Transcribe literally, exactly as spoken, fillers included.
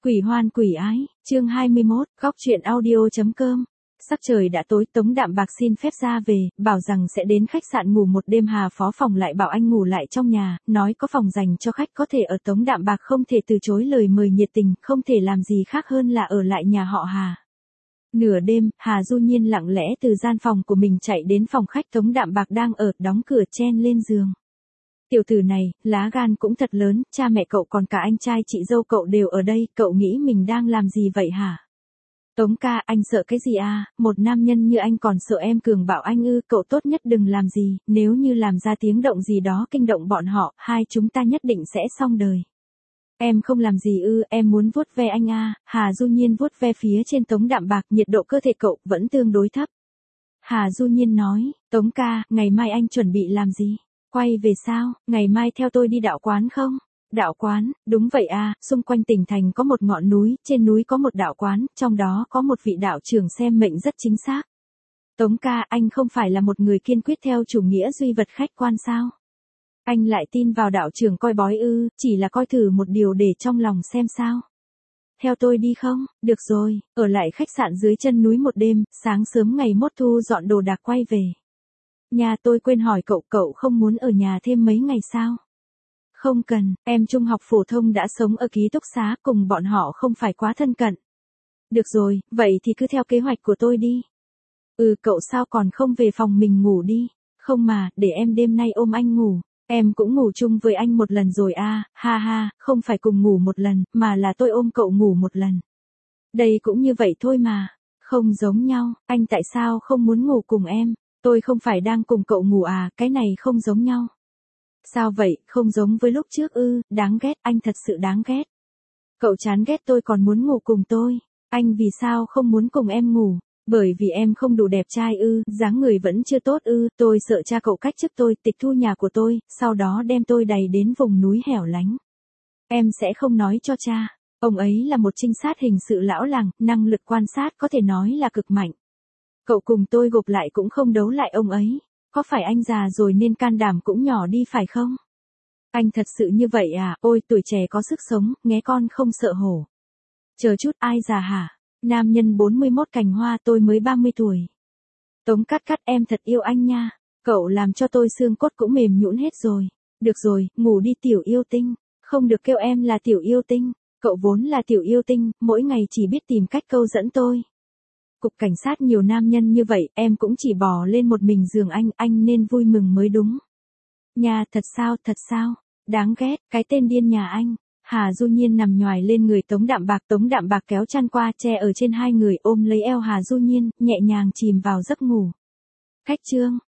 Quỷ hoan quỷ ái, chương hai mươi mốt, góc truyện audio.com. Sắc trời đã tối, Tống Đạm Bạc xin phép ra về, bảo rằng sẽ đến khách sạn ngủ một đêm. Hà phó phòng lại bảo anh ngủ lại trong nhà, nói có phòng dành cho khách có thể ở. Tống Đạm Bạc không thể từ chối lời mời nhiệt tình, không thể làm gì khác hơn là ở lại nhà họ Hà. Nửa đêm, Hà Du Nhiên lặng lẽ từ gian phòng của mình chạy đến phòng khách Tống Đạm Bạc đang ở, đóng cửa chen lên giường. Tiểu tử này, lá gan cũng thật lớn, cha mẹ cậu còn cả anh trai chị dâu cậu đều ở đây, cậu nghĩ mình đang làm gì vậy hả? Tống ca, anh sợ cái gì à, một nam nhân như anh còn sợ em cường bạo anh ư? Cậu tốt nhất đừng làm gì, nếu như làm ra tiếng động gì đó kinh động bọn họ, hai chúng ta nhất định sẽ xong đời. Em không làm gì ư, em muốn vuốt ve anh à? Hà Du Nhiên vuốt ve phía trên Tống Đạm Bạc, nhiệt độ cơ thể cậu vẫn tương đối thấp. Hà Du Nhiên nói, Tống ca, ngày mai anh chuẩn bị làm gì? Quay về sao, ngày mai theo tôi đi đạo quán không? Đạo quán, đúng vậy à, xung quanh tỉnh thành có một ngọn núi, trên núi có một đạo quán, trong đó có một vị đạo trưởng xem mệnh rất chính xác. Tống ca, anh không phải là một người kiên quyết theo chủ nghĩa duy vật khách quan sao? Anh lại tin vào đạo trưởng coi bói ư, chỉ là coi thử một điều để trong lòng xem sao. Theo tôi đi không? Được rồi, ở lại khách sạn dưới chân núi một đêm, sáng sớm ngày mốt thu dọn đồ đạc quay về. Nhà tôi quên hỏi cậu, cậu không muốn ở nhà thêm mấy ngày sao? Không cần, em trung học phổ thông đã sống ở ký túc xá, cùng bọn họ không phải quá thân cận. Được rồi, vậy thì cứ theo kế hoạch của tôi đi. Ừ, cậu sao còn không về phòng mình ngủ đi? Không mà, để em đêm nay ôm anh ngủ. Em cũng ngủ chung với anh một lần rồi à, ha ha, không phải cùng ngủ một lần, mà là tôi ôm cậu ngủ một lần. Đây cũng như vậy thôi mà. Không giống nhau, anh tại sao không muốn ngủ cùng em? Tôi không phải đang cùng cậu ngủ à, cái này không giống nhau. Sao vậy, không giống với lúc trước ư, đáng ghét, anh thật sự đáng ghét. Cậu chán ghét tôi còn muốn ngủ cùng tôi, anh vì sao không muốn cùng em ngủ? Bởi vì em không đủ đẹp trai ư, dáng người vẫn chưa tốt ư, tôi sợ cha cậu cách chức tôi, tịch thu nhà của tôi, sau đó đem tôi đày đến vùng núi hẻo lánh. Em sẽ không nói cho cha, ông ấy là một trinh sát hình sự lão làng, năng lực quan sát có thể nói là cực mạnh. Cậu cùng tôi gộp lại cũng không đấu lại ông ấy. Có phải anh già rồi nên can đảm cũng nhỏ đi phải không? Anh thật sự như vậy à? Ôi tuổi trẻ có sức sống, nghe con không sợ hổ. Chờ chút, ai già hả? Nam nhân bốn mươi mốt cành hoa, tôi mới ba mươi tuổi. Tống Cát Cát, em thật yêu anh nha. Cậu làm cho tôi xương cốt cũng mềm nhũn hết rồi. Được rồi, ngủ đi tiểu yêu tinh. Không được kêu em là tiểu yêu tinh. Cậu vốn là tiểu yêu tinh, mỗi ngày chỉ biết tìm cách câu dẫn tôi. Cục cảnh sát nhiều nam nhân như vậy, em cũng chỉ bỏ lên một mình giường anh, anh nên vui mừng mới đúng. Nhà, thật sao, thật sao? Đáng ghét, cái tên điên nhà anh. Hà Du Nhiên nằm nhoài lên người Tống Đạm Bạc, Tống Đạm Bạc kéo chăn qua, che ở trên hai người, ôm lấy eo Hà Du Nhiên, nhẹ nhàng chìm vào giấc ngủ. Khách trương,